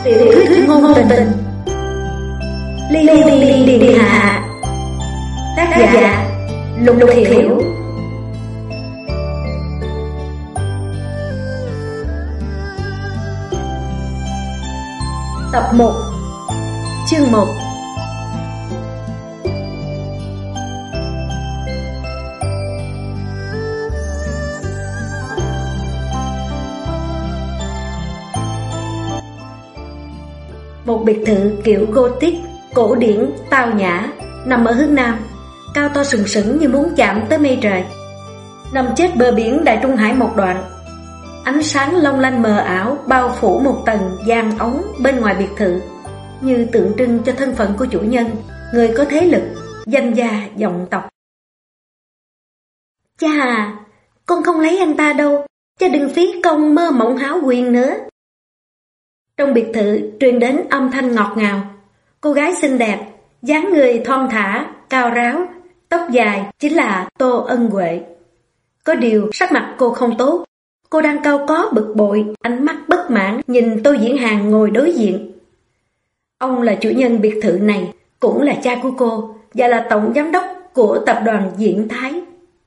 Tiểu thuyết ngôn tình Ly Điện Hạ. Tác giả Lục Thiểu. Tập 1, chương 1. Một biệt thự kiểu Gothic, cổ điển, tao nhã, nằm ở hướng Nam, cao to sừng sững như muốn chạm tới mây trời. Nằm chết bờ biển Đại Trung Hải một đoạn. Ánh sáng long lanh mờ ảo bao phủ một tầng giăng ống bên ngoài biệt thự, như tượng trưng cho thân phận của chủ nhân, người có thế lực, danh gia dòng tộc. Cha à, con không lấy anh ta đâu, cha đừng phí công mơ mộng hão quyền nữa. Trong biệt thự truyền đến âm thanh ngọt ngào. Cô gái xinh đẹp, dáng người thon thả, cao ráo, tóc dài chính là Tô Ân Huệ. Có điều sắc mặt cô không tốt. Cô đang cau có bực bội, ánh mắt bất mãn nhìn Tô Diễn Hàn ngồi đối diện. Ông là chủ nhân biệt thự này, cũng là cha của cô và là tổng giám đốc của tập đoàn Diễn Thái.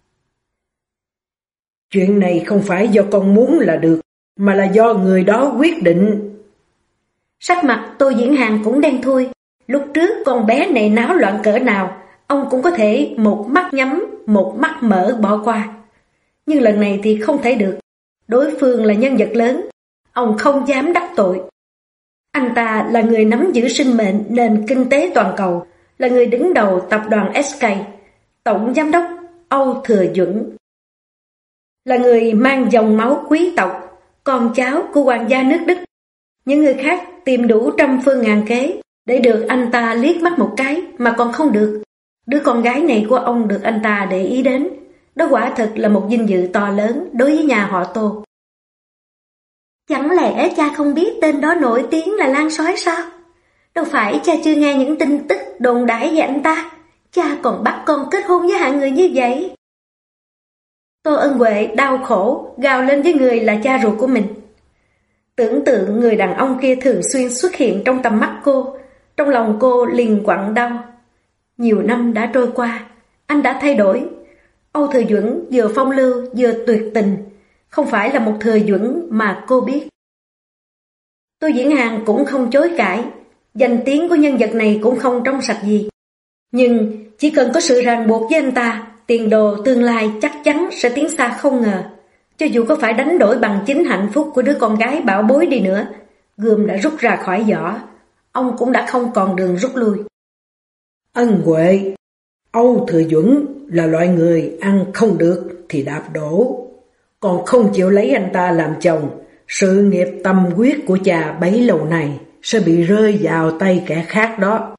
Chuyện này không phải do con muốn là được, mà là do người đó quyết định. Sắc mặt Tô Diễn Hàn cũng đen thui. Lúc trước con bé này náo loạn cỡ nào, ông cũng có thể một mắt nhắm, một mắt mở bỏ qua. Nhưng lần này thì không thể được. Đối phương là nhân vật lớn, ông không dám đắc tội. Anh ta là người nắm giữ sinh mệnh nền kinh tế toàn cầu, là người đứng đầu tập đoàn SK, tổng giám đốc Âu Thừa Duẩn. Là người mang dòng máu quý tộc, con cháu của hoàng gia nước Đức. Những người khác tìm đủ trăm phương ngàn kế để được anh ta liếc mắt một cái mà còn không được. Đứa con gái này của ông được anh ta để ý đến. Đó quả thật là một vinh dự to lớn đối với nhà họ Tô. Chẳng lẽ cha không biết tên đó nổi tiếng là Lan Sói sao? Đâu phải cha chưa nghe những tin tức đồn đãi về anh ta. Cha còn bắt con kết hôn với hạng người như vậy. Tô Ân Huệ đau khổ gào lên với người là cha ruột của mình. Tưởng tượng người đàn ông kia thường xuyên xuất hiện trong tầm mắt cô, trong lòng cô liền quặn đau. Nhiều năm đã trôi qua, anh đã thay đổi. Âu Thừa Duẩn vừa phong lưu vừa tuyệt tình, không phải là một Thừa Duẩn mà cô biết. Tô Diễn Hàn cũng không chối cãi, danh tiếng của nhân vật này cũng không trong sạch gì. Nhưng chỉ cần có sự ràng buộc với anh ta, tiền đồ tương lai chắc chắn sẽ tiến xa không ngờ. Cho dù có phải đánh đổi bằng chính hạnh phúc của đứa con gái bảo bối đi nữa, gươm đã rút ra khỏi vỏ, ông cũng đã không còn đường rút lui. Ân Huệ, Âu Thừa Duẩn là loại người ăn không được thì đạp đổ. Còn không chịu lấy anh ta làm chồng, sự nghiệp tâm huyết của cha bấy lâu này sẽ bị rơi vào tay kẻ khác đó.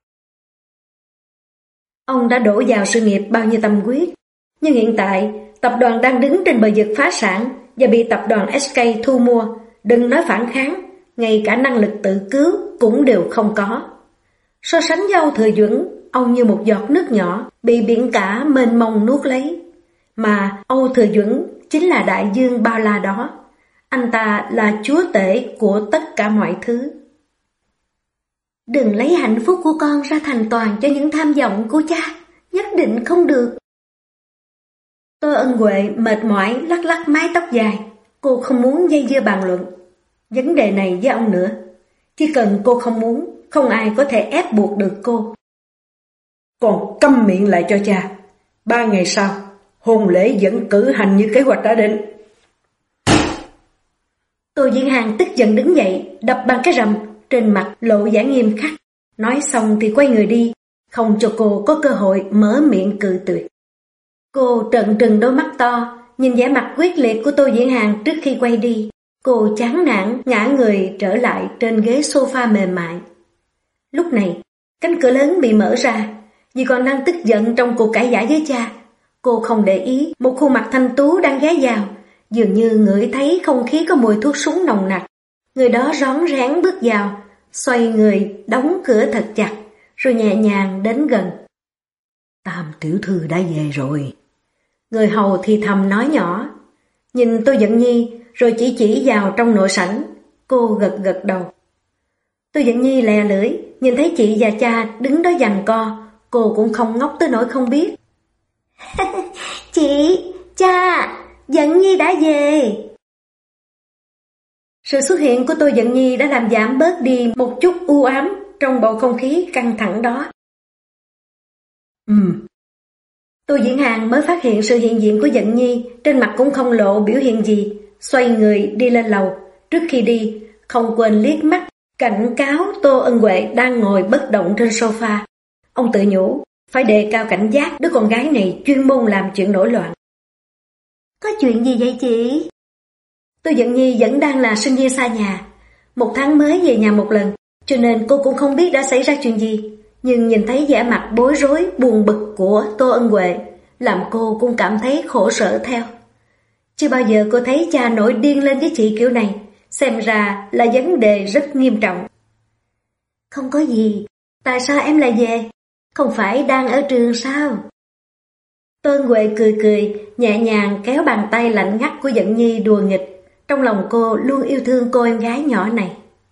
Ông đã đổ vào sự nghiệp bao nhiêu tâm huyết, nhưng hiện tại tập đoàn đang đứng trên bờ vực phá sản và bị tập đoàn SK thu mua, đừng nói phản kháng, ngay cả năng lực tự cứu cũng đều không có. So sánh với Âu Thừa Duẩn, ông như một giọt nước nhỏ bị biển cả mênh mông nuốt lấy. Mà Âu Thừa Duẩn chính là đại dương bao la đó. Anh ta là chúa tể của tất cả mọi thứ. Đừng lấy hạnh phúc của con ra thành toàn cho những tham vọng của cha, nhất định không được. Tô Ân Huệ mệt mỏi lắc lắc mái tóc dài. Cô không muốn dây dưa bàn luận vấn đề này với ông nữa. Chỉ cần cô không muốn, không ai có thể ép buộc được cô. Còn câm miệng lại cho cha. 3 ngày sau, hôn lễ vẫn cử hành như kế hoạch đã định. Tô Diễn Hàn tức giận đứng dậy, đập bằng cái rầm, trên mặt lộ vẻ nghiêm khắc. Nói xong thì quay người đi, không cho cô có cơ hội mở miệng cự tuyệt. Cô trợn trừng đôi mắt to, nhìn vẻ mặt quyết liệt của Tô Diễn Hàn trước khi quay đi. Cô chán nản ngã người trở lại trên ghế sofa mềm mại. Lúc này, cánh cửa lớn bị mở ra. Vì còn đang tức giận trong cuộc cãi vã với cha, cô không để ý một khuôn mặt thanh tú đang ghé vào, dường như ngửi thấy không khí có mùi thuốc súng nồng nặc. Người đó rón rén bước vào, xoay người đóng cửa thật chặt, rồi nhẹ nhàng đến gần. Tam tiểu thư đã về rồi. Người hầu thì thầm nói nhỏ. Nhìn Tô Dận Nhi rồi chỉ vào trong nội sảnh. Cô gật gật đầu. Tô Dận Nhi lè lưỡi, nhìn thấy chị và cha đứng đó giằng co, cô cũng không ngốc tới nỗi không biết. Chị, cha, Dận Nhi đã về. Sự xuất hiện của Tô Dận Nhi đã làm giảm bớt đi một chút u ám trong bầu không khí căng thẳng đó. Tô Diễn Hàng mới phát hiện sự hiện diện của Dận Nhi, trên mặt cũng không lộ biểu hiện gì, xoay người đi lên lầu. Trước khi đi, không quên liếc mắt cảnh cáo Tô Ân Huệ đang ngồi bất động trên sofa. Ông tự nhủ, phải đề cao cảnh giác, đứa con gái này chuyên môn làm chuyện nổi loạn. Có chuyện gì vậy chị? Tô Dận Nhi vẫn đang là sinh viên xa nhà, 1 tháng mới về nhà một lần, cho nên cô cũng không biết đã xảy ra chuyện gì. Nhưng nhìn thấy vẻ mặt bối rối, buồn bực của Tô Ân Huệ, làm cô cũng cảm thấy khổ sở theo. Chưa bao giờ cô thấy cha nổi điên lên với chị kiểu này, xem ra là vấn đề rất nghiêm trọng. Không có gì, tại sao em lại về? Không phải đang ở trường sao? Tô Ân Huệ cười cười, nhẹ nhàng kéo bàn tay lạnh ngắt của Dận Nhi đùa nghịch. Trong lòng cô luôn yêu thương cô em gái nhỏ này.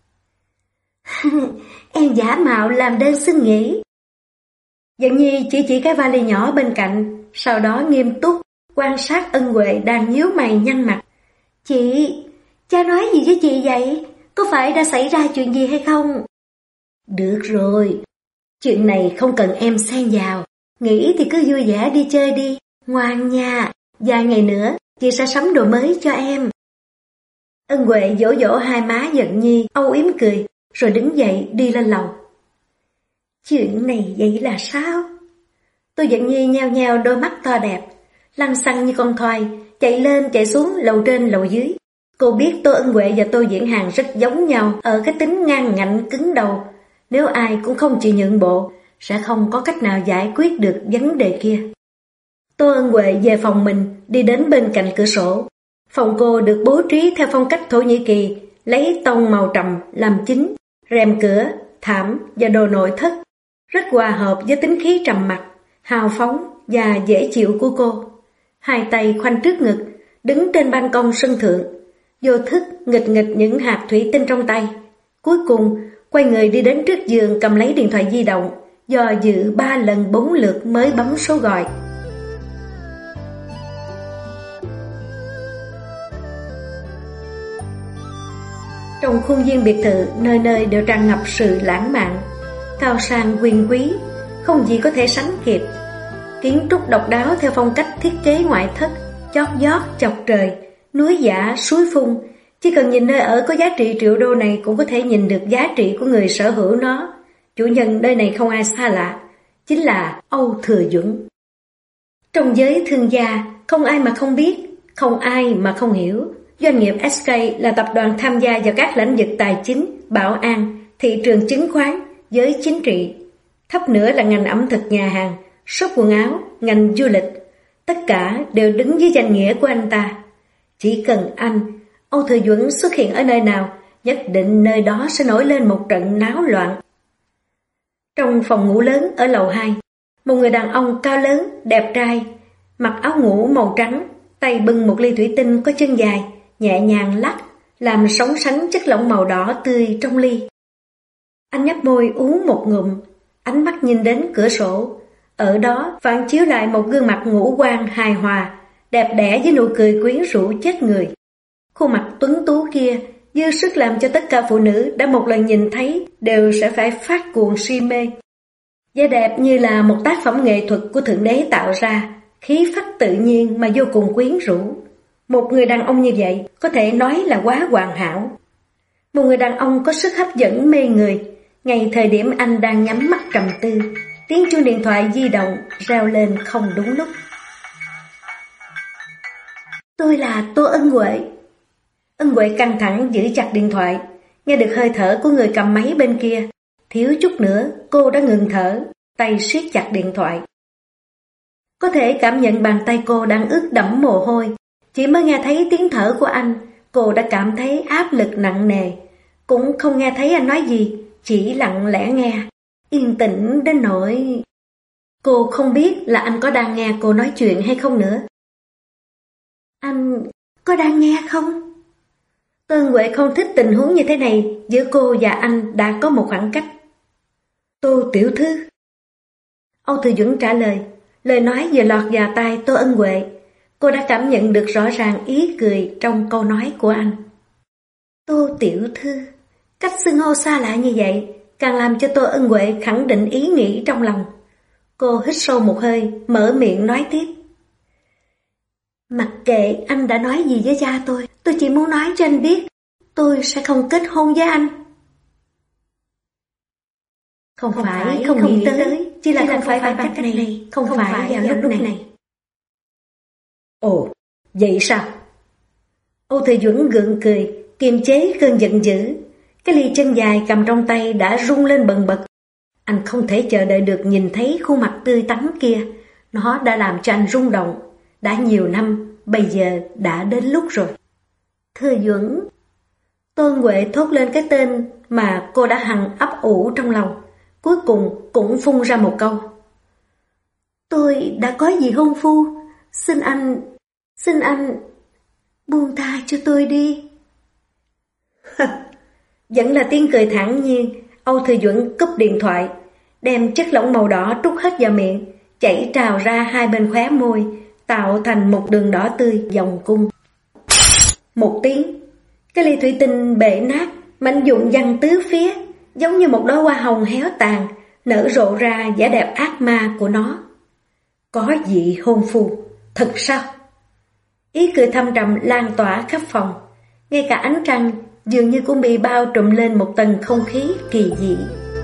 Em giả mạo làm đơn xin nghỉ. Dận Nhi chỉ cái vali nhỏ bên cạnh, sau đó nghiêm túc quan sát Ân Huệ đang nhíu mày nhăn mặt. Chị, cha nói gì với chị vậy? Có phải đã xảy ra chuyện gì hay không? Được rồi, chuyện này không cần em xen vào. Nghĩ thì cứ vui vẻ đi chơi đi, ngoan nha. Vài ngày nữa chị sẽ sắm đồ mới cho em. Ân Huệ dỗ dỗ hai má Dận Nhi, âu yếm cười, rồi đứng dậy đi lên lầu. Chuyện này vậy là sao? Tô Dận Nhi nheo nheo đôi mắt to đẹp, lăng xăng như con thoi, chạy lên chạy xuống lầu trên lầu dưới. Cô biết Tô Ân Huệ và Tô Diễn Hàng rất giống nhau ở cái tính ngang ngạnh cứng đầu. Nếu ai cũng không chịu nhượng bộ, sẽ không có cách nào giải quyết được vấn đề kia. Tô Ân Huệ về phòng mình, đi đến bên cạnh cửa sổ. Phòng cô được bố trí theo phong cách Thổ Nhĩ Kỳ, lấy tông màu trầm làm chính, rèm cửa, thảm và đồ nội thất, rất hòa hợp với tính khí trầm mặc, hào phóng và dễ chịu của cô. Hai tay khoanh trước ngực, đứng trên ban công sân thượng, vô thức nghịch nghịch những hạt thủy tinh trong tay. Cuối cùng, quay người đi đến trước giường cầm lấy điện thoại di động, do dự 3 lần 4 lượt mới bấm số gọi. Trong khuôn viên biệt thự, nơi nơi đều tràn ngập sự lãng mạn, cao sang quyền quý, không gì có thể sánh kịp. Kiến trúc độc đáo theo phong cách thiết kế ngoại thất, chót vót chọc trời, núi giả suối phun. Chỉ cần nhìn nơi ở có giá trị triệu đô này cũng có thể nhìn được giá trị của người sở hữu nó. Chủ nhân nơi này không ai xa lạ, chính là Âu Thừa Duẩn. Trong giới thương gia, không ai mà không biết, không ai mà không hiểu. Doanh nghiệp SK là tập đoàn tham gia vào các lĩnh vực tài chính, bảo an, thị trường chứng khoán, giới chính trị. Thấp nữa là ngành ẩm thực nhà hàng, shop quần áo, ngành du lịch. Tất cả đều đứng dưới danh nghĩa của anh ta. Chỉ cần anh, Âu Thừa Duẩn xuất hiện ở nơi nào, nhất định nơi đó sẽ nổi lên một trận náo loạn. Trong phòng ngủ lớn ở lầu 2, một người đàn ông cao lớn, đẹp trai, mặc áo ngủ màu trắng, tay bưng một ly thủy tinh có chân dài, nhẹ nhàng lắc, làm sóng sánh chất lỏng màu đỏ tươi trong ly. Anh nhấp môi uống một ngụm, ánh mắt nhìn đến cửa sổ. Ở đó phản chiếu lại một gương mặt ngũ quan hài hòa, đẹp đẽ với nụ cười quyến rũ chết người. Khuôn mặt tuấn tú kia dư sức làm cho tất cả phụ nữ đã một lần nhìn thấy đều sẽ phải phát cuồng si mê. Vẻ đẹp như là một tác phẩm nghệ thuật của Thượng Đế tạo ra, khí phách tự nhiên mà vô cùng quyến rũ. Một người đàn ông như vậy có thể nói là quá hoàn hảo. Một người đàn ông có sức hấp dẫn mê người. Ngay thời điểm anh đang nhắm mắt trầm tư, tiếng chuông điện thoại di động reo lên không đúng lúc. Tôi là Tô Ân Huệ. Ân Huệ căng thẳng giữ chặt điện thoại, nghe được hơi thở của người cầm máy bên kia. Thiếu chút nữa cô đã ngừng thở, tay siết chặt điện thoại. Có thể cảm nhận bàn tay cô đang ướt đẫm mồ hôi. Chỉ mới nghe thấy tiếng thở của anh, cô đã cảm thấy áp lực nặng nề. Cũng không nghe thấy anh nói gì, chỉ lặng lẽ nghe, yên tĩnh đến nỗi cô không biết là anh có đang nghe cô nói chuyện hay không nữa. Anh có đang nghe không? Tô Ân Huệ không thích tình huống như thế này, giữa cô và anh đã có một khoảng cách. Tô tiểu thư. Âu Thừa Duẩn trả lời, lời nói vừa lọt vào tai Tô Ân Huệ. Cô đã cảm nhận được rõ ràng ý cười trong câu nói của anh. Tô tiểu thư, cách xưng hô xa lạ như vậy, càng làm cho Tô Ân Huệ khẳng định ý nghĩ trong lòng. Cô hít sâu một hơi, mở miệng nói tiếp. Mặc kệ anh đã nói gì với cha tôi chỉ muốn nói cho anh biết, tôi sẽ không kết hôn với anh. Không phải không nghĩ tới, chỉ là không phải bằng cách này, không phải vào lúc này. Ồ, vậy sao? Âu Thừa Duẩn gượng cười, kiềm chế cơn giận dữ. Cái ly chân dài cầm trong tay đã rung lên bần bật. Anh không thể chờ đợi được nhìn thấy khuôn mặt tươi tắn kia. Nó đã làm cho anh rung động. Đã nhiều năm, bây giờ đã đến lúc rồi. Thừa Duẩn. Tô Ân Huệ thốt lên cái tên mà cô đã hằng ấp ủ trong lòng. Cuối cùng cũng phun ra một câu. Tôi đã có vị hôn phu. Xin anh buông tha cho tôi đi. Vẫn là tiếng cười thản nhiên. Âu Thừa Duẩn cúp điện thoại, đem chất lỏng màu đỏ trút hết vào miệng, chảy trào ra hai bên khóe môi, tạo thành một đường đỏ tươi vòng cung. Một tiếng, cái ly thủy tinh bể nát, mảnh vụn văng tứ phía, giống như một đóa hoa hồng héo tàn, nở rộ ra vẻ đẹp ác ma của nó. Có vị hôn phu, thật sao? Ý cười thâm trầm lan tỏa khắp phòng, ngay cả ánh trăng dường như cũng bị bao trùm lên một tầng không khí kỳ dị.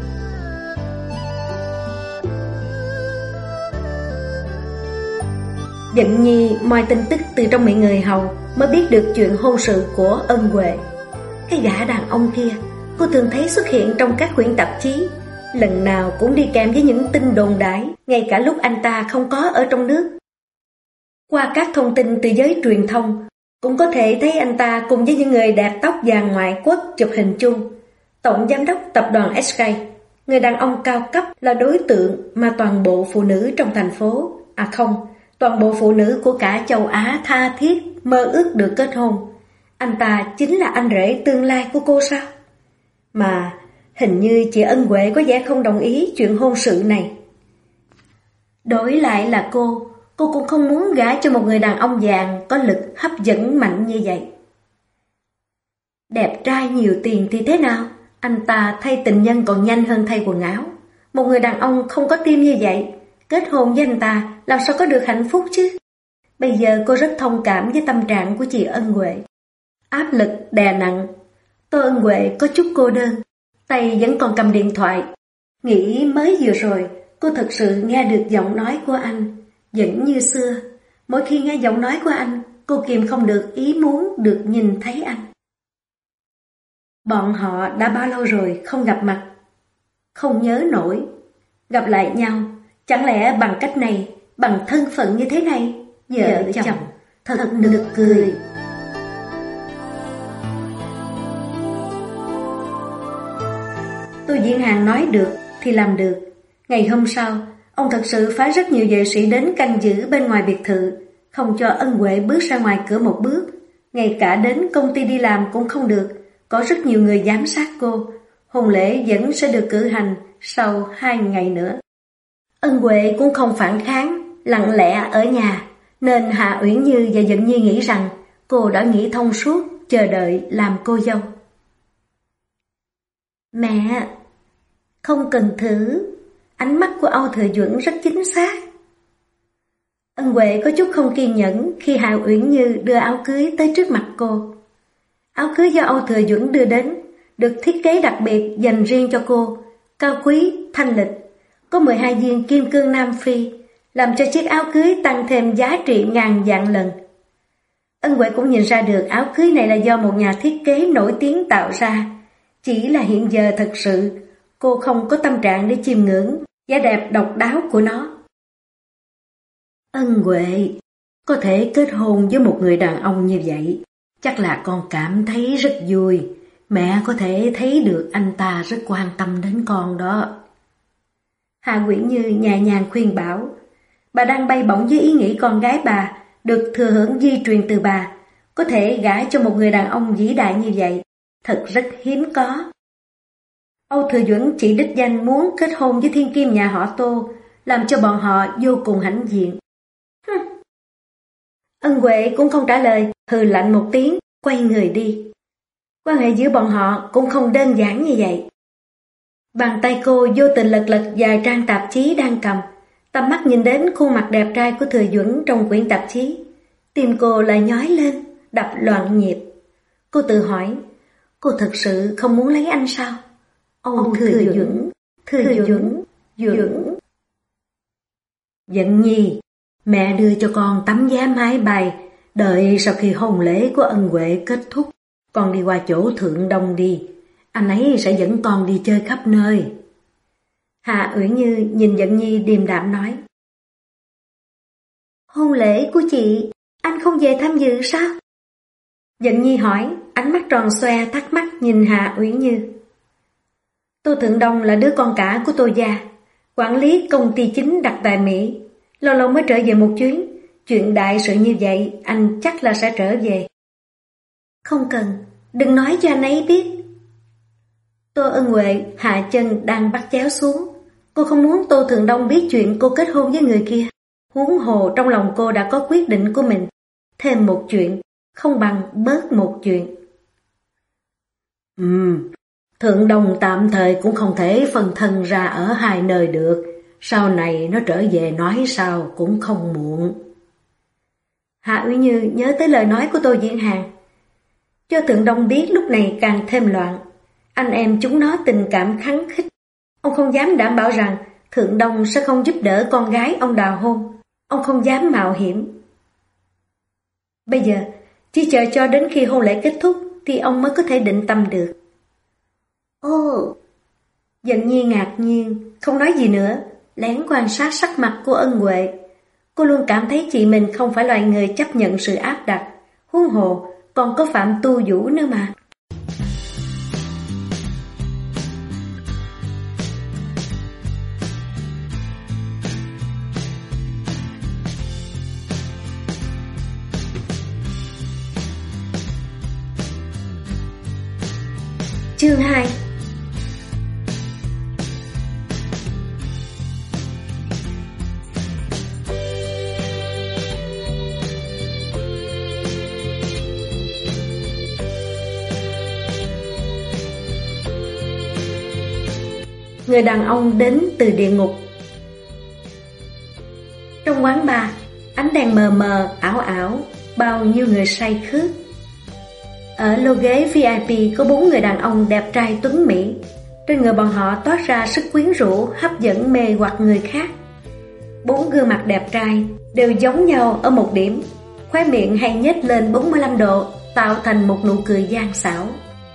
Dận Nhi moi tin tức từ trong miệng người hầu mới biết được chuyện hôn sự của Ân Huệ. Cái gã đàn ông kia cô thường thấy xuất hiện trong các quyển tạp chí, lần nào cũng đi kèm với những tin đồn đại, ngay cả lúc anh ta không có ở trong nước. Qua các thông tin từ giới truyền thông, cũng có thể thấy anh ta cùng với những người đẹp tóc vàng ngoại quốc chụp hình chung. Tổng giám đốc tập đoàn SK, người đàn ông cao cấp là đối tượng mà toàn bộ phụ nữ trong thành phố, toàn bộ phụ nữ của cả châu Á tha thiết mơ ước được kết hôn. Anh ta chính là anh rể tương lai của cô sao? Mà hình như chị Ân Huệ có vẻ không đồng ý chuyện hôn sự này. Đổi lại là cô cũng không muốn gả cho một người đàn ông vàng có lực hấp dẫn mạnh như vậy. Đẹp trai nhiều tiền thì thế nào? Anh ta thay tình nhân còn nhanh hơn thay quần áo. Một người đàn ông không có tim như vậy, kết hôn với anh ta làm sao có được hạnh phúc chứ? Bây giờ cô rất thông cảm với tâm trạng của chị Ân Huệ. Áp lực đè nặng, Tô Ân Huệ có chút cô đơn, tay vẫn còn cầm điện thoại. Nghĩ mới vừa rồi cô thật sự nghe được giọng nói của anh, vẫn như xưa. Mỗi khi nghe giọng nói của anh, cô kìm không được ý muốn được nhìn thấy anh. Bọn họ đã bao lâu rồi không gặp mặt? Không nhớ nổi. Gặp lại nhau, chẳng lẽ bằng cách này, bằng thân phận như thế này, vợ chồng, thật nực cười. Tô Diễn Hàng nói được thì làm được. Ngày hôm sau, ông thật sự phái rất nhiều vệ sĩ đến canh giữ bên ngoài biệt thự, không cho Ân Huệ bước ra ngoài cửa một bước. Ngay cả đến công ty đi làm cũng không được, có rất nhiều người giám sát cô. Hôn lễ vẫn sẽ được cử hành sau 2 ngày nữa. Ân Huệ cũng không phản kháng, lặng lẽ ở nhà, nên Hạ Uyển Như và Dận Nhi nghĩ rằng cô đã nghĩ thông suốt, chờ đợi làm cô dâu. Mẹ, không cần thử. Ánh mắt của Âu Thừa Duẩn rất chính xác. Ân Huệ có chút không kiên nhẫn khi Hạ Uyển Như đưa áo cưới tới trước mặt cô. Áo cưới do Âu Thừa Duẩn đưa đến, được thiết kế đặc biệt dành riêng cho cô, cao quý, thanh lịch, có 12 viên kim cương Nam Phi, làm cho chiếc áo cưới tăng thêm giá trị ngàn vạn lần. Ân Huệ cũng nhìn ra được áo cưới này là do một nhà thiết kế nổi tiếng tạo ra, chỉ là hiện giờ thật sự cô không có tâm trạng để chiêm ngưỡng vẻ đẹp độc đáo của nó. Ân Huệ, có thể kết hôn với một người đàn ông như vậy, chắc là con cảm thấy rất vui. Mẹ có thể thấy được anh ta rất quan tâm đến con đó. Hạ Uyển Như nhẹ nhàng khuyên bảo. Bà đang bay bổng với ý nghĩ con gái bà được thừa hưởng di truyền từ bà. có thể gả cho một người đàn ông vĩ đại như vậy, thật rất hiếm có. Âu Thừa Duẩn chỉ đích danh muốn kết hôn với thiên kim nhà họ Tô, làm cho bọn họ vô cùng hãnh diện. Ân Huệ cũng không trả lời, hừ lạnh một tiếng, quay người đi. Quan hệ giữa bọn họ cũng không đơn giản như vậy. Bàn tay cô vô tình lật lật vài trang tạp chí đang cầm, tầm mắt nhìn đến khuôn mặt đẹp trai của Thừa Duẩn trong quyển tạp chí. Tim cô lại nhói lên, đập loạn nhịp. Cô tự hỏi, cô thực sự không muốn lấy anh sao? Âu Thừa Duẩn, Thừa Duẩn, Duẩn. Dận Nhi, mẹ đưa cho con tấm vé máy bay, đợi sau khi hôn lễ của Ân Huệ kết thúc, con đi qua chỗ Thượng Đông đi, anh ấy sẽ dẫn con đi chơi khắp nơi. Hạ Uyển Như nhìn Dận Nhi điềm đạm nói. Hôn lễ của chị, anh không về tham dự sao? Dận Nhi hỏi, ánh mắt tròn xoe thắc mắc nhìn Hạ Uyển Như. Tô Thượng Đông là đứa con cả của Tô gia, quản lý công ty chính đặt tại Mỹ, lâu lâu mới trở về một chuyến. Chuyện đại sự như vậy, anh chắc là sẽ trở về. Không cần, đừng nói cho anh ấy biết. Tô Ân Huệ hạ chân đang bắt chéo xuống. Cô không muốn Tô Thượng Đông biết chuyện cô kết hôn với người kia. Huống hồ trong lòng cô đã có quyết định của mình. Thêm một chuyện, không bằng bớt một chuyện. Thượng Đông tạm thời cũng không thể phân thân ra ở hai nơi được. Sau này nó trở về nói sao cũng không muộn. Hạ Uyển Như nhớ tới lời nói của Tô Diễn Hàn. Cho Thượng Đông biết lúc này càng thêm loạn. Anh em chúng nó tình cảm khắng khích. Ông không dám đảm bảo rằng Thượng Đông sẽ không giúp đỡ con gái ông đào hôn. Ông không dám mạo hiểm. Bây giờ, chỉ chờ cho đến khi hôn lễ kết thúc thì ông mới có thể định tâm được. Ồ! Dận Nhi ngạc nhiên, không nói gì nữa, lén quan sát sắc mặt của Ân Huệ. Cô luôn cảm thấy chị mình không phải loại người chấp nhận sự áp đặt, huống hồ còn có Phạm Tu Vũ nữa mà. Chương 2. Người đàn ông đến từ địa ngục. Trong quán bar, ánh đèn mờ mờ, ảo ảo, bao nhiêu người say khướt. Ở lô ghế VIP có 4 người đàn ông đẹp trai tuấn mỹ. Trên người bọn họ toát ra sức quyến rũ, hấp dẫn mê hoặc người khác. 4 gương mặt đẹp trai đều giống nhau ở một điểm, khóe miệng hay nhếch lên 45 độ, tạo thành một nụ cười gian xảo.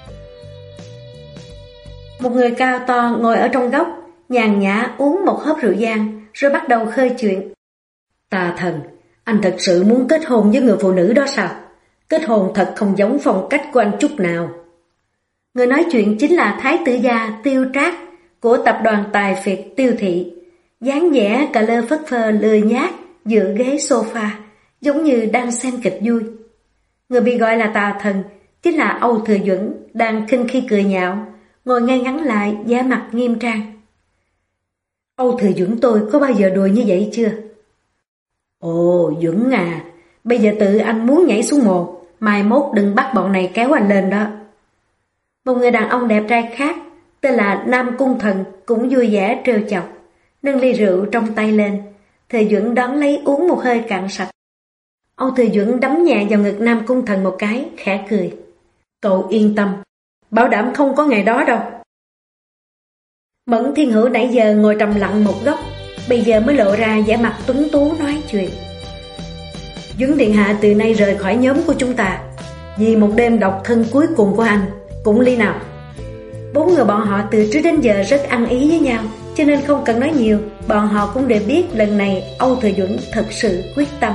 Một người cao to ngồi ở trong góc, nhàn nhã uống một hớp rượu vang, rồi bắt đầu khơi chuyện. Tà Thần, anh thật sự muốn kết hôn với người phụ nữ đó sao? Kết hôn thật không giống phong cách của anh chút nào. Người nói chuyện chính là Thái tử gia Tiêu Trác của tập đoàn tài phiệt Tiêu Thị. Dáng vẻ cà lơ phất phơ lười nhác dựa ghế sofa, giống như đang xem kịch vui. Người bị gọi là Tà Thần chính là Âu Thừa Duẩn, đang khinh khi cười nhạo, ngồi ngay ngắn lại, vẻ mặt nghiêm trang. Âu Thừa Duẩn tôi có bao giờ đùa như vậy chưa? Ồ, Duẩn à, bây giờ tự anh muốn nhảy xuống mồ, mai mốt đừng bắt bọn này kéo anh lên đó. Một người đàn ông đẹp trai khác, tên là Nam Cung Thần, cũng vui vẻ trêu chọc, nâng ly rượu trong tay lên. Thừa Duẩn đón lấy uống một hơi cạn sạch. Âu Thừa Duẩn đấm nhẹ vào ngực Nam Cung Thần một cái, khẽ cười. Cậu yên tâm, bảo đảm không có ngày đó đâu. Mẫn Thiên Hữu nãy giờ ngồi trầm lặng một góc, bây giờ mới lộ ra vẻ mặt tuấn tú nói chuyện. Duẩn điện hạ từ nay rời khỏi nhóm của chúng ta, vì một đêm độc thân cuối cùng của anh, cũng ly nào. 4 người bọn họ từ trước đến giờ rất ăn ý với nhau, cho nên không cần nói nhiều, bọn họ cũng đều biết lần này Âu Thừa Duẩn thật sự quyết tâm.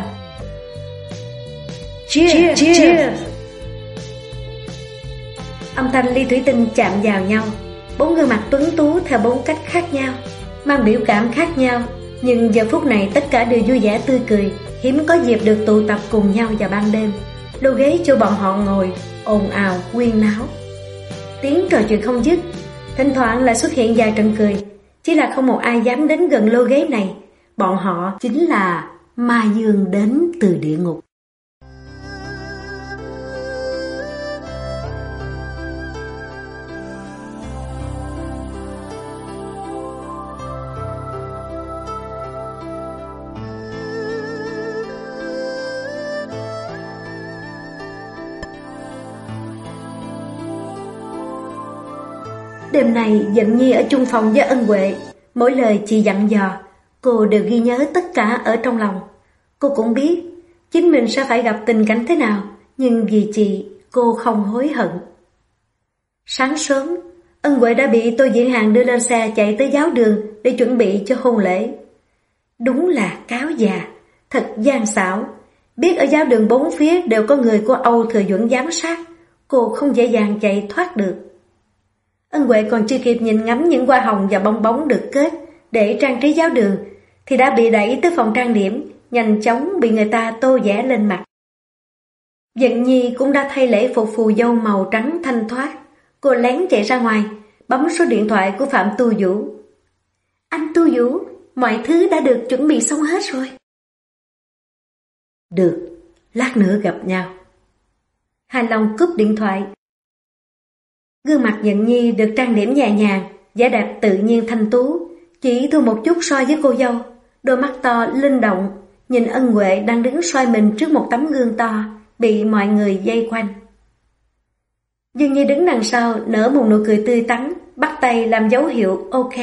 Cheers! Cheers! Âm thanh ly thủy tinh chạm vào nhau. 4 gương mặt tuấn tú theo 4 cách khác nhau, mang biểu cảm khác nhau, nhưng giờ phút này tất cả đều vui vẻ tươi cười, hiếm có dịp được tụ tập cùng nhau vào ban đêm. Lô ghế cho bọn họ ngồi ồn ào huyên náo. Tiếng trò chuyện không dứt, thỉnh thoảng lại xuất hiện vài trận cười. Chỉ là không một ai dám đến gần lô ghế này. Bọn họ chính là ma dương đến từ địa ngục. Đêm này Dận Nhi ở chung phòng với Ân Huệ. Mỗi lời chị dặn dò, cô đều ghi nhớ tất cả ở trong lòng. Cô cũng biết chính mình sẽ phải gặp tình cảnh thế nào, nhưng vì chị, cô không hối hận. Sáng sớm, Ân Huệ đã bị Tô Diễn Hàn đưa lên xe chạy tới giáo đường để chuẩn bị cho hôn lễ. Đúng là cáo già, thật gian xảo. Biết ở giáo đường bốn phía đều có người của Âu Thừa Duẩn giám sát, cô không dễ dàng chạy thoát được. Ân Huệ còn chưa kịp nhìn ngắm những hoa hồng và bong bóng được kết để trang trí giáo đường thì đã bị đẩy tới phòng trang điểm, nhanh chóng bị người ta tô vẽ lên mặt. Dận Nhi cũng đã thay lễ phục phù dâu màu trắng thanh thoát. Cô lén chạy ra ngoài, bấm số điện thoại của Phạm Tu Vũ. Anh Tu Vũ, mọi thứ đã được chuẩn bị xong hết rồi. Được, lát nữa gặp nhau. Hà Long cúp điện thoại. Gương mặt Dận Nhi được trang điểm nhẹ nhàng, vẻ đẹp tự nhiên thanh tú, chỉ thua một chút so với cô dâu. Đôi mắt to linh động, nhìn Ân Huệ đang đứng soi mình trước một tấm gương to, bị mọi người vây quanh. Dận Nhi đứng đằng sau nở một nụ cười tươi tắn, bắt tay làm dấu hiệu ok.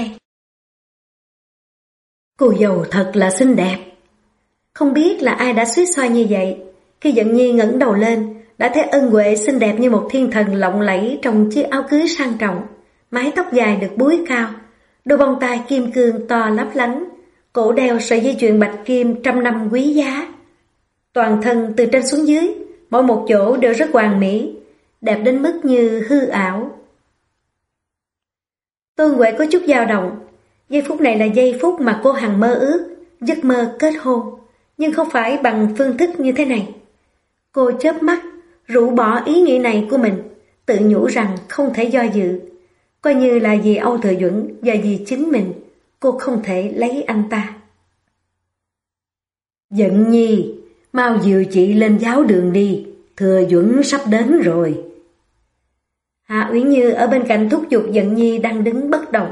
Cô dâu thật là xinh đẹp. Không biết là ai đã suýt xoa như vậy. Khi Dận Nhi ngẩng đầu lên, đã thấy Ân Huệ xinh đẹp như một thiên thần lộng lẫy trong chiếc áo cưới sang trọng, mái tóc dài được búi cao, đôi bông tai kim cương to lấp lánh, cổ đeo sợi dây chuyền bạch kim trăm năm quý giá. Toàn thân từ trên xuống dưới, mỗi một chỗ đều rất hoàn mỹ, đẹp đến mức như hư ảo. Tô Huệ có chút dao động. Giây phút này là giây phút mà cô hằng mơ ước, giấc mơ kết hôn, nhưng không phải bằng phương thức như thế này. Cô chớp mắt, rũ bỏ ý nghĩ này của mình, tự nhủ rằng không thể do dự. Coi như là vì Âu Thừa Duẩn và vì chính mình, cô không thể lấy anh ta. Dận Nhi, mau dìu chị lên giáo đường đi, Thừa Duẩn sắp đến rồi. Hạ Uyển Như ở bên cạnh thúc giục Dận Nhi đang đứng bất động.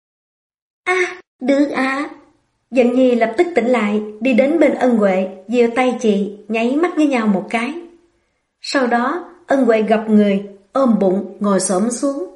Được à. Dận Nhi lập tức tỉnh lại, đi đến bên Ân Huệ, giơ tay chị, nháy mắt với nhau một cái. Sau đó, Ân Huệ gập người, ôm bụng, ngồi xổm xuống.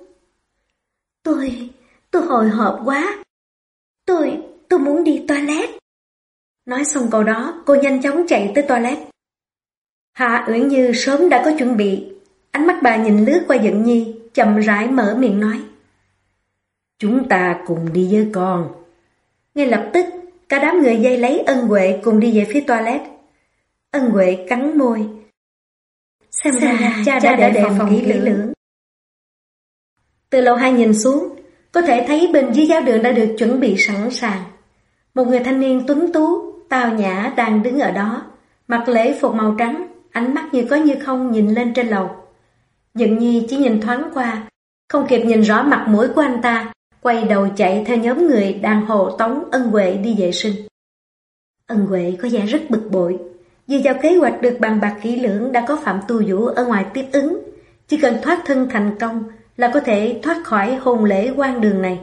Tôi hồi hộp quá. Tôi muốn đi toilet. Nói xong câu đó, cô nhanh chóng chạy tới toilet. Hạ Uyển Như sớm đã có chuẩn bị. Ánh mắt bà nhìn lướt qua Dận Nhi, chậm rãi mở miệng nói. Chúng ta cùng đi với con. Ngay lập tức, cả đám người dây lấy Ân Huệ cùng đi về phía toilet. Ân Huệ cắn môi. Xem ra cha đã để phòng kỹ lưỡng. Từ lầu 2 nhìn xuống, có thể thấy bên dưới giáo đường đã được chuẩn bị sẵn sàng. Một người thanh niên tuấn tú, tao nhã đang đứng ở đó, mặc lễ phục màu trắng, ánh mắt như có như không nhìn lên trên lầu. Dận Nhi chỉ nhìn thoáng qua, không kịp nhìn rõ mặt mũi của anh ta, quay đầu chạy theo nhóm người đang hộ tống Ân Huệ đi vệ sinh. Ân Huệ có vẻ rất bực bội. Vì vào kế hoạch được bàn bạc kỹ lưỡng đã có Phạm Tu Vũ ở ngoài tiếp ứng, chỉ cần thoát thân thành công là có thể thoát khỏi hôn lễ quan đường này.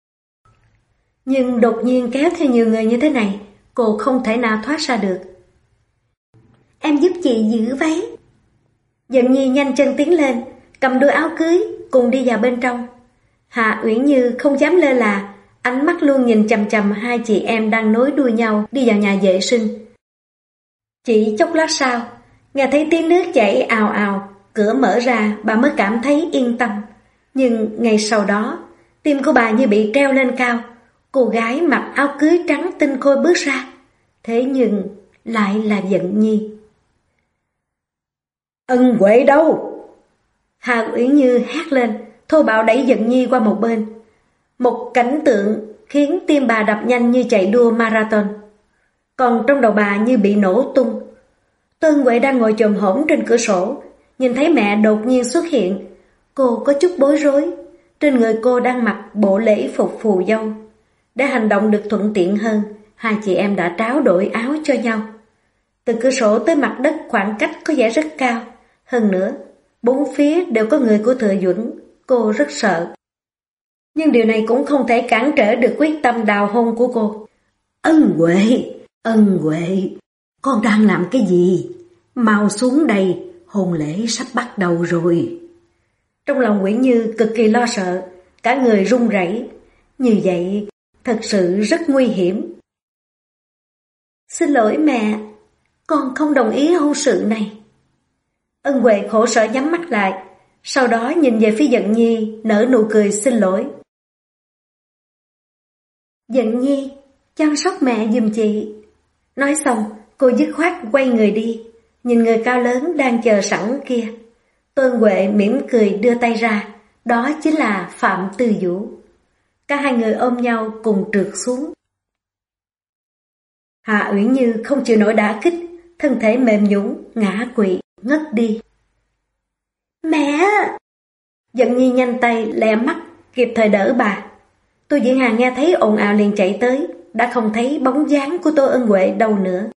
Nhưng đột nhiên kéo theo nhiều người như thế này, cô không thể nào thoát ra được. Em giúp chị giữ váy. Dận Nhi nhanh chân tiến lên, cầm đôi áo cưới cùng đi vào bên trong. Hạ Uyển Như không dám lơ là, ánh mắt luôn nhìn chằm chằm hai chị em đang nối đuôi nhau đi vào nhà vệ sinh. Chỉ chốc lát sau, nghe thấy tiếng nước chảy ào ào, cửa mở ra bà mới cảm thấy yên tâm. Nhưng ngay sau đó, tim của bà như bị treo lên cao. Cô gái mặc áo cưới trắng tinh khôi bước ra, thế nhưng lại là Dận Nhi. Ân Huệ đâu? Hạ Uyển Như hét lên, thô bạo đẩy Dận Nhi qua một bên. Một cảnh tượng khiến tim bà đập nhanh như chạy đua marathon. Còn trong đầu bà như bị nổ tung. Tôn Huệ đang ngồi chồm hổm trên cửa sổ, nhìn thấy mẹ đột nhiên xuất hiện. Cô có chút bối rối, trên người cô đang mặc bộ lễ phục phù dâu. Để hành động được thuận tiện hơn, hai chị em đã tráo đổi áo cho nhau. Từ cửa sổ tới mặt đất khoảng cách có vẻ rất cao. Hơn nữa, bốn phía đều có người của Thừa Duẩn, cô rất sợ. Nhưng điều này cũng không thể cản trở được quyết tâm đào hôn của cô. Ân Huệ, con đang làm cái gì? Mau xuống đây, hôn lễ sắp bắt đầu rồi. Trong lòng Nguyễn Như cực kỳ lo sợ, cả người run rẩy. Như vậy thật sự rất nguy hiểm. Xin lỗi mẹ, con không đồng ý hôn sự này. Ân Huệ khổ sở nhắm mắt lại, sau đó nhìn về phía Dận Nhi nở nụ cười xin lỗi. Dận Nhi, chăm sóc mẹ giùm chị. Nói xong, cô dứt khoát quay người đi, nhìn người cao lớn đang chờ sẵn kia. Tôn Huệ mỉm cười đưa tay ra, đó chính là Phạm Tư Vũ. Cả hai người ôm nhau cùng trượt xuống. Hạ Uyển Như không chịu nổi đả kích, thân thể mềm nhũn ngã quỵ ngất đi. Mẹ! Dận Nhi nhanh tay lẹ mắt kịp thời đỡ bà. Tô Diễn Hà nghe thấy ồn ào liền chạy tới, đã không thấy bóng dáng của Tô Ân Huệ đâu nữa.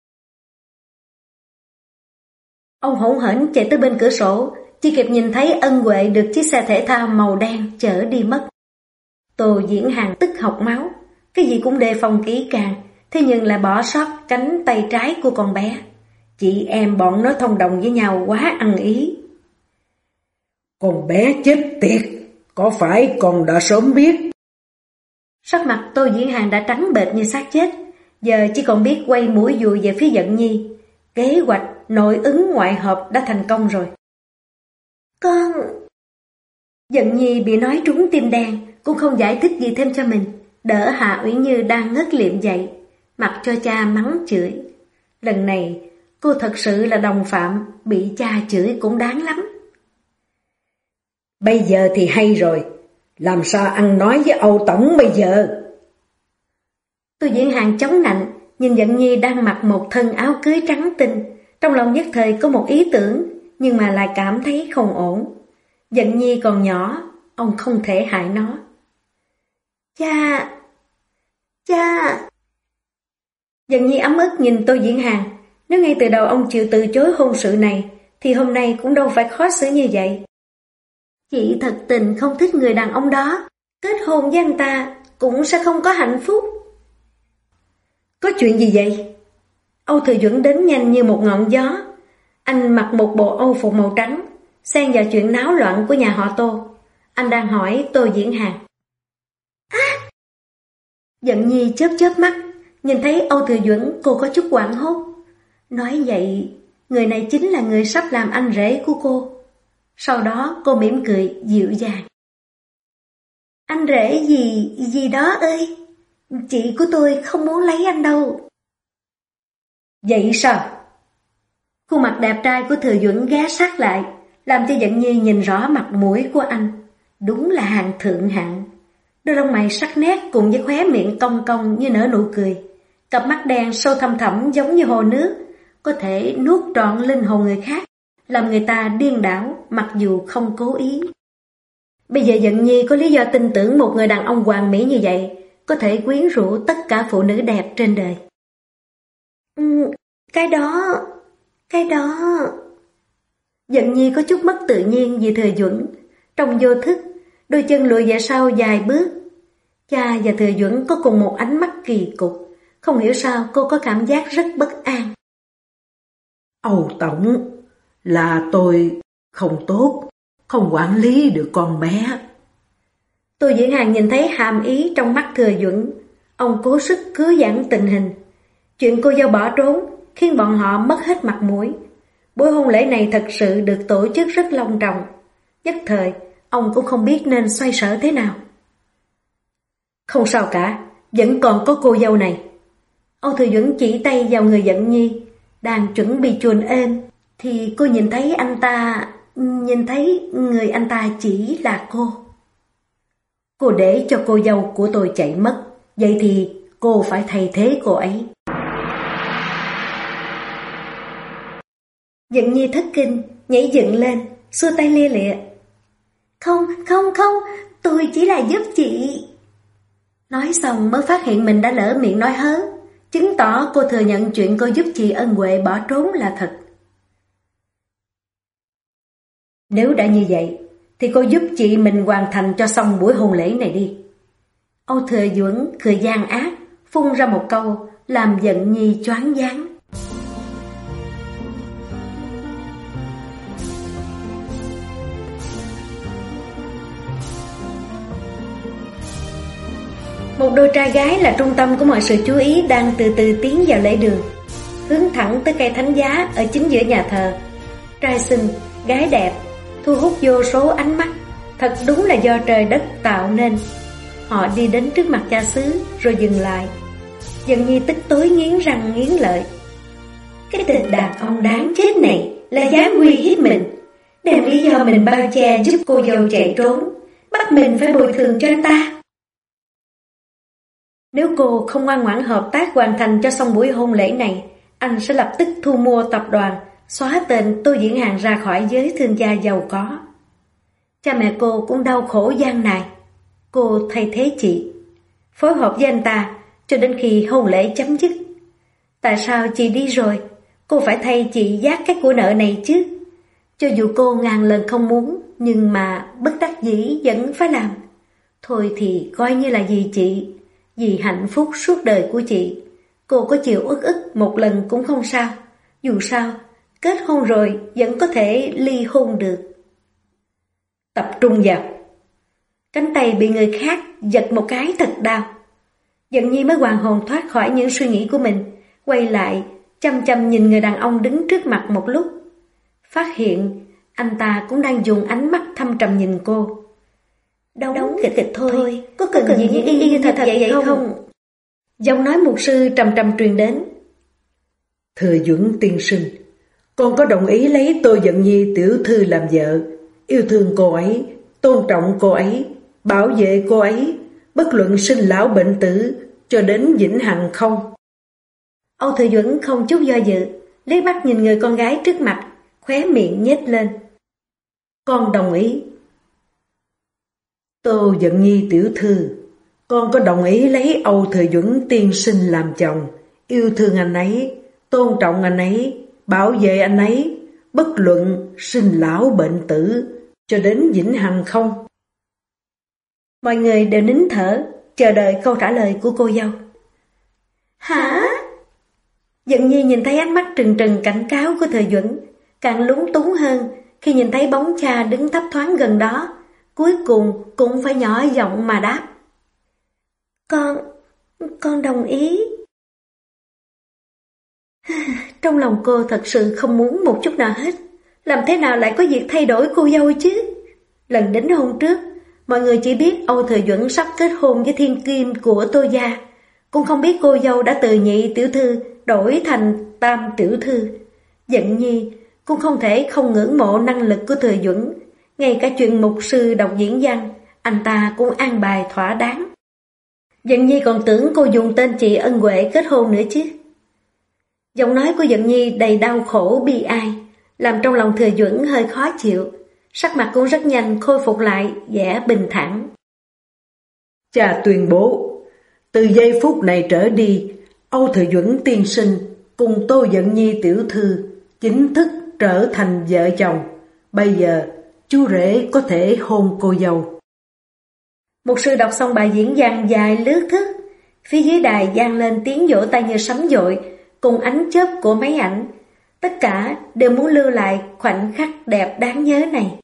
Ông hỗn hển chạy tới bên cửa sổ, chỉ kịp nhìn thấy Ân Huệ được chiếc xe thể thao màu đen chở đi mất. Tô Diễn Hàn tức học máu, cái gì cũng đề phòng kỹ càng, thế nhưng lại bỏ sót cánh tay trái của con bé. Chị em bọn nó thông đồng với nhau quá ăn ý. Con bé chết tiệt, có phải con đã sớm biết? Sắc mặt Tô Diễn Hàn đã trắng bệch như xác chết, giờ chỉ còn biết quay mũi dùi về phía Dận Nhi. Kế hoạch nội ứng ngoại hợp đã thành công rồi. Con... Dận Nhi bị nói trúng tim đen, cũng không giải thích gì thêm cho mình, đỡ Hạ Uyển Như đang ngất liệm dậy, mặc cho cha mắng chửi. Lần này cô thật sự là đồng phạm, bị cha chửi cũng đáng lắm. Bây giờ thì hay rồi, làm sao ăn nói với Âu Tổng bây giờ? Tô Diễn Hàn chống nạnh, nhìn Dận Nhi đang mặc một thân áo cưới trắng tinh, trong lòng nhất thời có một ý tưởng, nhưng mà lại cảm thấy không ổn. Dận Nhi còn nhỏ, ông không thể hại nó. Cha! Dận Nhi ấm ức nhìn Tô Diễn Hàn, nếu ngay từ đầu ông chịu từ chối hôn sự này, thì hôm nay cũng đâu phải khó xử như vậy. Chị thật tình không thích người đàn ông đó, kết hôn với anh ta cũng sẽ không có hạnh phúc. Có chuyện gì vậy? Âu Thừa Duẩn đến nhanh như một ngọn gió. Anh mặc một bộ âu phục màu trắng, xen vào chuyện náo loạn của nhà họ Tô. Anh đang hỏi Tô Diễn Hàn. Dận Nhi chớp mắt, nhìn thấy Âu Thừa Duẩn cô có chút hoảng hốt. Nói vậy, người này chính là người sắp làm anh rể của cô. Sau đó cô mỉm cười dịu dàng. Anh rể gì đó ơi, chị của tôi không muốn lấy anh đâu. Vậy sao? Khuôn mặt đẹp trai của Thừa Duẩn ghé sát lại, làm cho Dận Nhi nhìn rõ mặt mũi của anh. Đúng là hàng thượng hạng. Đôi lông mày sắc nét cùng với khóe miệng cong cong như nở nụ cười. Cặp mắt đen sâu thăm thẳm giống như hồ nước, có thể nuốt trọn linh hồn người khác, làm người ta điên đảo mặc dù không cố ý. Bây giờ Dận Nhi có lý do tin tưởng một người đàn ông hoàn mỹ như vậy có thể quyến rũ tất cả phụ nữ đẹp trên đời. Cái đó... Dận Nhi có chút mất tự nhiên vì Thừa Duẩn. Trong vô thức, đôi chân lùi về sau vài bước. Cha và Thừa Duẩn có cùng một ánh mắt kỳ cục, không hiểu sao cô có cảm giác rất bất an. Âu Tổng, là tôi không tốt, không quản lý được con bé. Tô Diễn Hàn nhìn thấy hàm ý trong mắt Thừa Duẩn. Ông cố sức cứu vãn tình hình. Chuyện cô dâu bỏ trốn khiến bọn họ mất hết mặt mũi. Buổi hôn lễ này thật sự được tổ chức rất long trọng. Nhất thời, ông cũng không biết nên xoay sở thế nào. Không sao cả, vẫn còn có cô dâu này. Âu Thừa Duẩn chỉ tay vào người Dận Nhi, đang chuẩn bị chuồn êm, thì cô nhìn thấy người anh ta chỉ là cô. Cô để cho cô dâu của tôi chạy mất, vậy thì cô phải thay thế cô ấy. Dận Nhi thất kinh, nhảy dựng lên, xua tay lia lịa. Không, tôi chỉ là giúp chị. Nói xong mới phát hiện mình đã lỡ miệng nói hớ, chứng tỏ cô thừa nhận chuyện cô giúp chị ân huệ bỏ trốn là thật. Nếu đã như vậy, thì cô giúp chị mình hoàn thành cho xong buổi hôn lễ này đi. Âu Thừa Duẩn cười gian ác, phun ra một câu, làm Dận Nhi choáng váng. Một đôi trai gái là trung tâm của mọi sự chú ý đang từ từ tiến vào lễ đường, hướng thẳng tới cây thánh giá ở chính giữa nhà thờ. Trai xinh, gái đẹp, thu hút vô số ánh mắt, thật đúng là do trời đất tạo nên. Họ đi đến trước mặt cha xứ rồi dừng lại. Dận Nhi tức tối nghiến răng nghiến lợi. Cái tên đàn ông đáng chết này là dám uy hiếp mình, đem lý do mình bao che giúp cô dâu chạy trốn, bắt mình phải bồi thường cho anh ta. Nếu cô không ngoan ngoãn hợp tác hoàn thành cho xong buổi hôn lễ này, anh sẽ lập tức thu mua tập đoàn, xóa tên Tô Diễn Hàn ra khỏi giới thương gia giàu có. Cha mẹ cô cũng đau khổ gian nài. Cô thay thế chị, phối hợp với anh ta cho đến khi hôn lễ chấm dứt. Tại sao chị đi rồi, cô phải thay chị vác cái của nợ này chứ? Cho dù cô ngàn lần không muốn, nhưng mà bất đắc dĩ vẫn phải làm. Thôi thì coi như là vì chị, vì hạnh phúc suốt đời của chị. Cô có chịu uất ức một lần cũng không sao. Dù sao, kết hôn rồi vẫn có thể ly hôn được. Tập trung vào. Cánh tay bị người khác giật một cái thật đau. Dận Nhi mới hoàn hồn thoát khỏi những suy nghĩ của mình, quay lại chăm chăm nhìn người đàn ông đứng trước mặt một lúc. Phát hiện anh ta cũng đang dùng ánh mắt thâm trầm nhìn cô. Đóng kịch thôi, có cần gì y thật vậy không? Giọng nói mục sư trầm trầm truyền đến. Thừa Duẩn tiên sinh, con có đồng ý lấy Tô Dận Nhi tiểu thư làm vợ, yêu thương cô ấy, tôn trọng cô ấy, bảo vệ cô ấy, bất luận sinh lão bệnh tử, cho đến vĩnh hằng không? Âu Thừa Duẩn không chút do dự, liếc mắt nhìn người con gái trước mặt, khóe miệng nhếch lên. Con đồng ý. Tô Dận Nhi tiểu thư, con có đồng ý lấy Âu Thừa Duẩn tiên sinh làm chồng, yêu thương anh ấy, tôn trọng anh ấy, bảo vệ anh ấy, bất luận sinh lão bệnh tử, cho đến vĩnh hằng không? Mọi người đều nín thở, chờ đợi câu trả lời của cô dâu. Hả? Dận Nhi nhìn thấy ánh mắt trừng trừng cảnh cáo của Thừa Duẩn, càng lúng túng hơn khi nhìn thấy bóng cha đứng thấp thoáng gần đó, cuối cùng cũng phải nhỏ giọng mà đáp. Con đồng ý. Trong lòng cô thật sự không muốn một chút nào hết. Làm thế nào lại có việc thay đổi cô dâu chứ? Lần đính hôn trước, mọi người chỉ biết Âu Thừa Duẩn sắp kết hôn với thiên kim của Tô gia, cũng không biết cô dâu đã từ nhị tiểu thư đổi thành tam tiểu thư. Dận Nhi cũng không thể không ngưỡng mộ năng lực của Thừa Duẩn. Ngay cả chuyện mục sư đọc diễn văn, anh ta cũng an bài thỏa đáng. Dận Nhi còn tưởng cô dùng tên chị ân huệ kết hôn nữa chứ. Giọng nói của Dận Nhi đầy đau khổ bi ai, làm trong lòng Thừa Duẩn hơi khó chịu. Sắc mặt cũng rất nhanh khôi phục lại vẻ bình thản. Cha tuyên bố, từ giây phút này trở đi, Âu Thừa Duẩn tiên sinh cùng Tô Dận Nhi tiểu thư chính thức trở thành vợ chồng. Bây giờ chú rể có thể hôn cô dâu. Mục sư đọc xong bài diễn văn dài lướt thước, phía dưới đài vang lên tiếng vỗ tay như sấm dội, cùng ánh chớp của máy ảnh. Tất cả đều muốn lưu lại khoảnh khắc đẹp đáng nhớ này.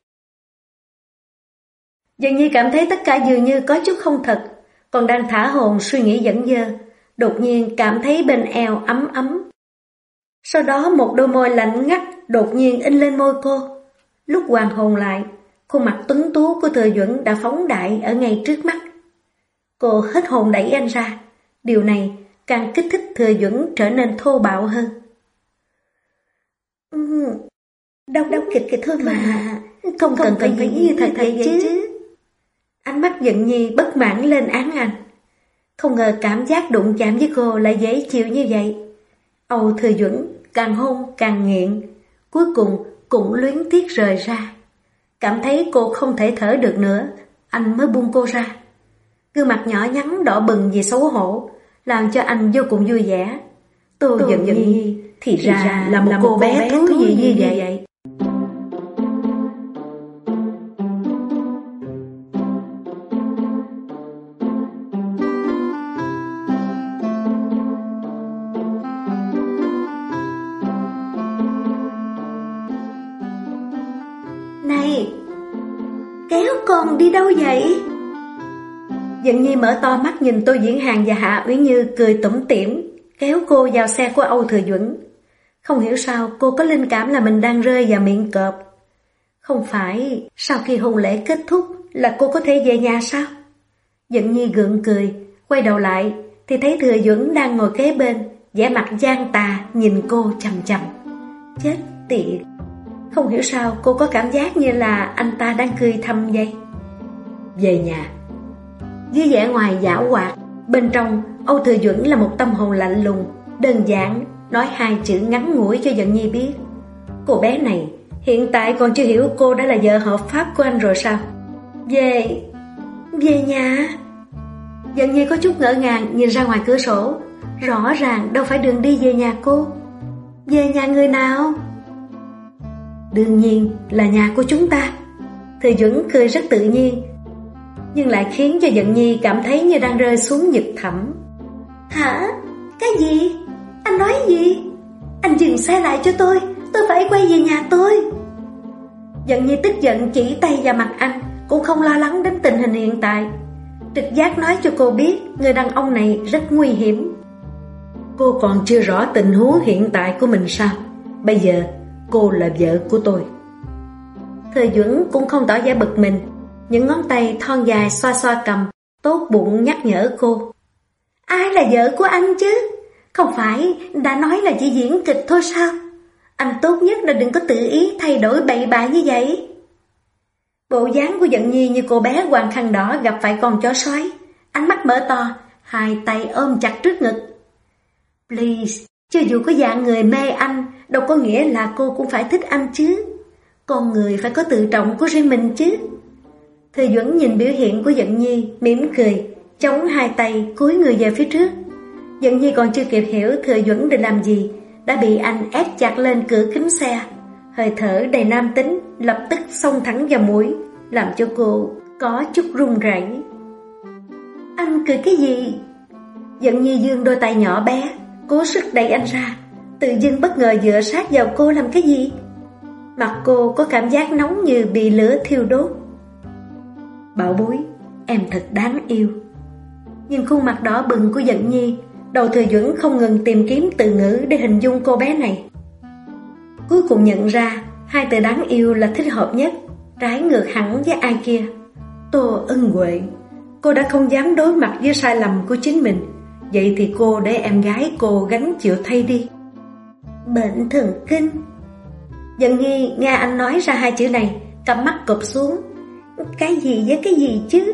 Dường như cảm thấy tất cả dường như có chút không thật, còn đang thả hồn suy nghĩ dẫn dơ, đột nhiên cảm thấy bên eo ấm ấm. Sau đó một đôi môi lạnh ngắt đột nhiên in lên môi cô. Lúc hoàn hồn lại, khuôn mặt tuấn tú của Thừa Duẩn đã phóng đại ở ngay trước mắt. Cô hết hồn đẩy anh ra, điều này càng kích thích Thừa Duẩn trở nên thô bạo hơn. Đau kịch thôi mà, không cần phải như thật vậy chứ. Ánh mắt Dận Nhi bất mãn lên án anh. Không ngờ cảm giác đụng chạm với cô lại dễ chịu như vậy. Âu Thừa Duẩn càng hôn càng nghiện, Cuối cùng cũng luyến tiếc rời ra. Cảm thấy cô không thể thở được nữa, anh mới buông cô ra. Gương mặt nhỏ nhắn đỏ bừng vì xấu hổ, làm cho anh vô cùng vui vẻ. Tô Dận Nhi thì ra là một cô bé thú vị như vậy. Này, kéo con đi đâu vậy? Dận Nhi mở to mắt nhìn Tô Diễn Hàn và Hạ Uyển Như cười tủm tỉm, kéo cô vào xe của Âu Thừa Duẩn. Không hiểu sao cô có linh cảm là mình đang rơi vào miệng cọp. Không phải sau khi hôn lễ kết thúc là cô có thể về nhà sao? Dận Nhi gượng cười, quay đầu lại thì thấy Thừa Duẩn đang ngồi kế bên, vẻ mặt gian tà nhìn cô chằm chằm. Chết tiệt! Không hiểu sao cô có cảm giác như là anh ta đang cười thầm vậy. Về nhà. Dưới vẻ ngoài giảo hoạt, bên trong Âu Thừa Duẩn là một tâm hồn lạnh lùng, đơn giản nói hai chữ ngắn ngủi cho Dận Nhi biết. Cô bé này hiện tại còn chưa hiểu cô đã là vợ hợp pháp của anh rồi sao? Về nhà. Dận Nhi có chút ngỡ ngàng nhìn ra ngoài cửa sổ. Rõ ràng đâu phải đường đi về nhà cô. Về nhà người nào? Đương nhiên là nhà của chúng ta. Thừa Duẩn cười rất tự nhiên, nhưng lại khiến cho Dận Nhi cảm thấy như đang rơi xuống vực thẳm. Hả? Cái gì? Anh nói gì? Anh dừng xe lại cho tôi phải quay về nhà tôi. Dận Nhi tức giận chỉ tay vào mặt anh, cũng không lo lắng đến tình hình hiện tại. Trực giác nói cho cô biết người đàn ông này rất nguy hiểm. Cô còn chưa rõ tình huống hiện tại của mình sao? Bây giờ cô là vợ của tôi. Thừa Duẩn cũng không tỏ vẻ bực mình, những ngón tay thon dài xoa xoa cầm, tốt bụng nhắc nhở cô. Ai là vợ của anh chứ? Không phải đã nói là chỉ diễn kịch thôi sao? Anh tốt nhất là đừng có tự ý thay đổi bậy bạ như vậy. Bộ dáng của Dận Nhi như cô bé quàng khăn đỏ gặp phải con chó sói, ánh mắt mở to, hai tay ôm chặt trước ngực. Please, cho dù có dạng người mê anh, đâu có nghĩa là cô cũng phải thích anh chứ. Con người phải có tự trọng của riêng mình chứ. Thừa Duẩn nhìn biểu hiện của Dận Nhi, mỉm cười, chống hai tay cúi người về phía trước. Dận Nhi còn chưa kịp hiểu Thừa Duẩn định làm gì, đã bị anh ép chặt lên cửa kính xe. Hơi thở đầy nam tính lập tức xông thẳng vào mũi, làm cho cô có chút run rẩy. Anh cười cái gì? Dận Nhi giương đôi tay nhỏ bé, cố sức đẩy anh ra, tự dưng bất ngờ dựa sát vào cô làm cái gì? Mặt cô có cảm giác nóng như bị lửa thiêu đốt. Bảo bối, em thật đáng yêu. Nhìn khuôn mặt đỏ bừng của Dận Nhi, đầu Thừa Duẩn không ngừng tìm kiếm từ ngữ để hình dung cô bé này. Cuối cùng nhận ra hai từ đáng yêu là thích hợp nhất, trái ngược hẳn với ai kia. Tô Ân Huệ. Cô đã không dám đối mặt với sai lầm của chính mình, vậy thì cô để em gái cô gánh chịu thay đi. Bệnh thần kinh. Dận Nhi nghe anh nói ra hai chữ này, cặp mắt cụp xuống. Cái gì với cái gì chứ?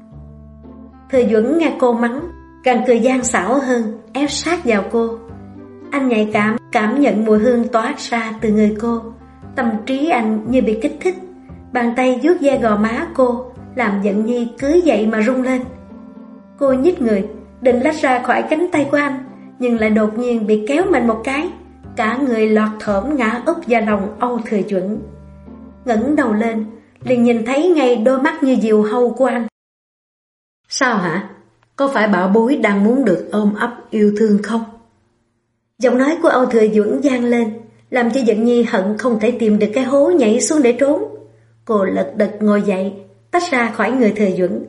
Thừa Duẩn nghe cô mắng, càng cười gian xảo hơn, ép sát vào cô. Anh nhạy cảm nhận mùi hương toát ra từ người cô. Tâm trí anh như bị kích thích, bàn tay vuốt ve gò má cô, làm Dận Nhi cứ vậy mà rung lên. Cô nhích người, định lách ra khỏi cánh tay của anh, nhưng lại đột nhiên bị kéo mạnh một cái, cả người lọt thỏm ngã úp vào lòng Âu Thừa Duẩn. Ngẩng đầu lên, liền nhìn thấy ngay đôi mắt như diều hâu của anh. Sao hả? Có phải bảo bối đang muốn được ôm ấp yêu thương không? Giọng nói của Âu Thừa Duẩn vang lên, làm cho Dận Nhi hận không thể tìm được cái hố nhảy xuống để trốn. Cô lật đật ngồi dậy, tách ra khỏi người Thừa Duẩn.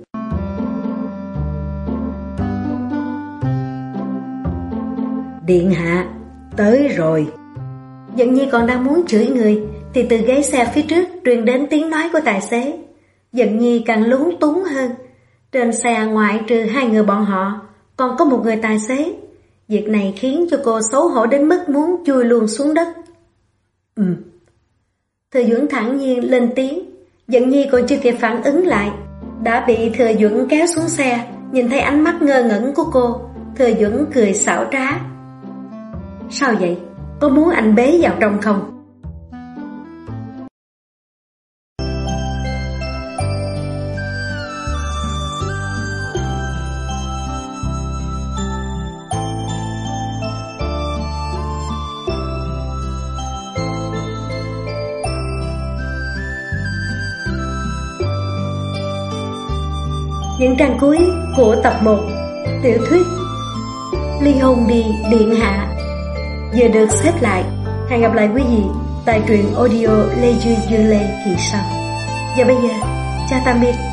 Điện hạ, tới rồi. Dận Nhi còn đang muốn chửi người thì từ ghế xe phía trước truyền đến tiếng nói của tài xế. Dận Nhi càng lúng túng hơn. Trên xe ngoại trừ hai người bọn họ, còn có một người tài xế. Việc này khiến cho cô xấu hổ đến mức muốn chui luôn xuống đất. Thừa Duẩn thản nhiên lên tiếng. Dận Nhi còn chưa kịp phản ứng lại, đã bị Thừa Duẩn kéo xuống xe. Nhìn thấy ánh mắt ngơ ngẩn của cô, Thừa Duẩn cười xảo trá. Sao vậy? Có muốn anh bế vào trong không? những trang cuối của tập 1 tiểu thuyết Ly hôn đi điện hạ vừa được xếp lại. Hẹn gặp lại quý vị tại truyện audio Lê Duy Dư Lê kỳ sau. Và bây giờ, chào tạm biệt.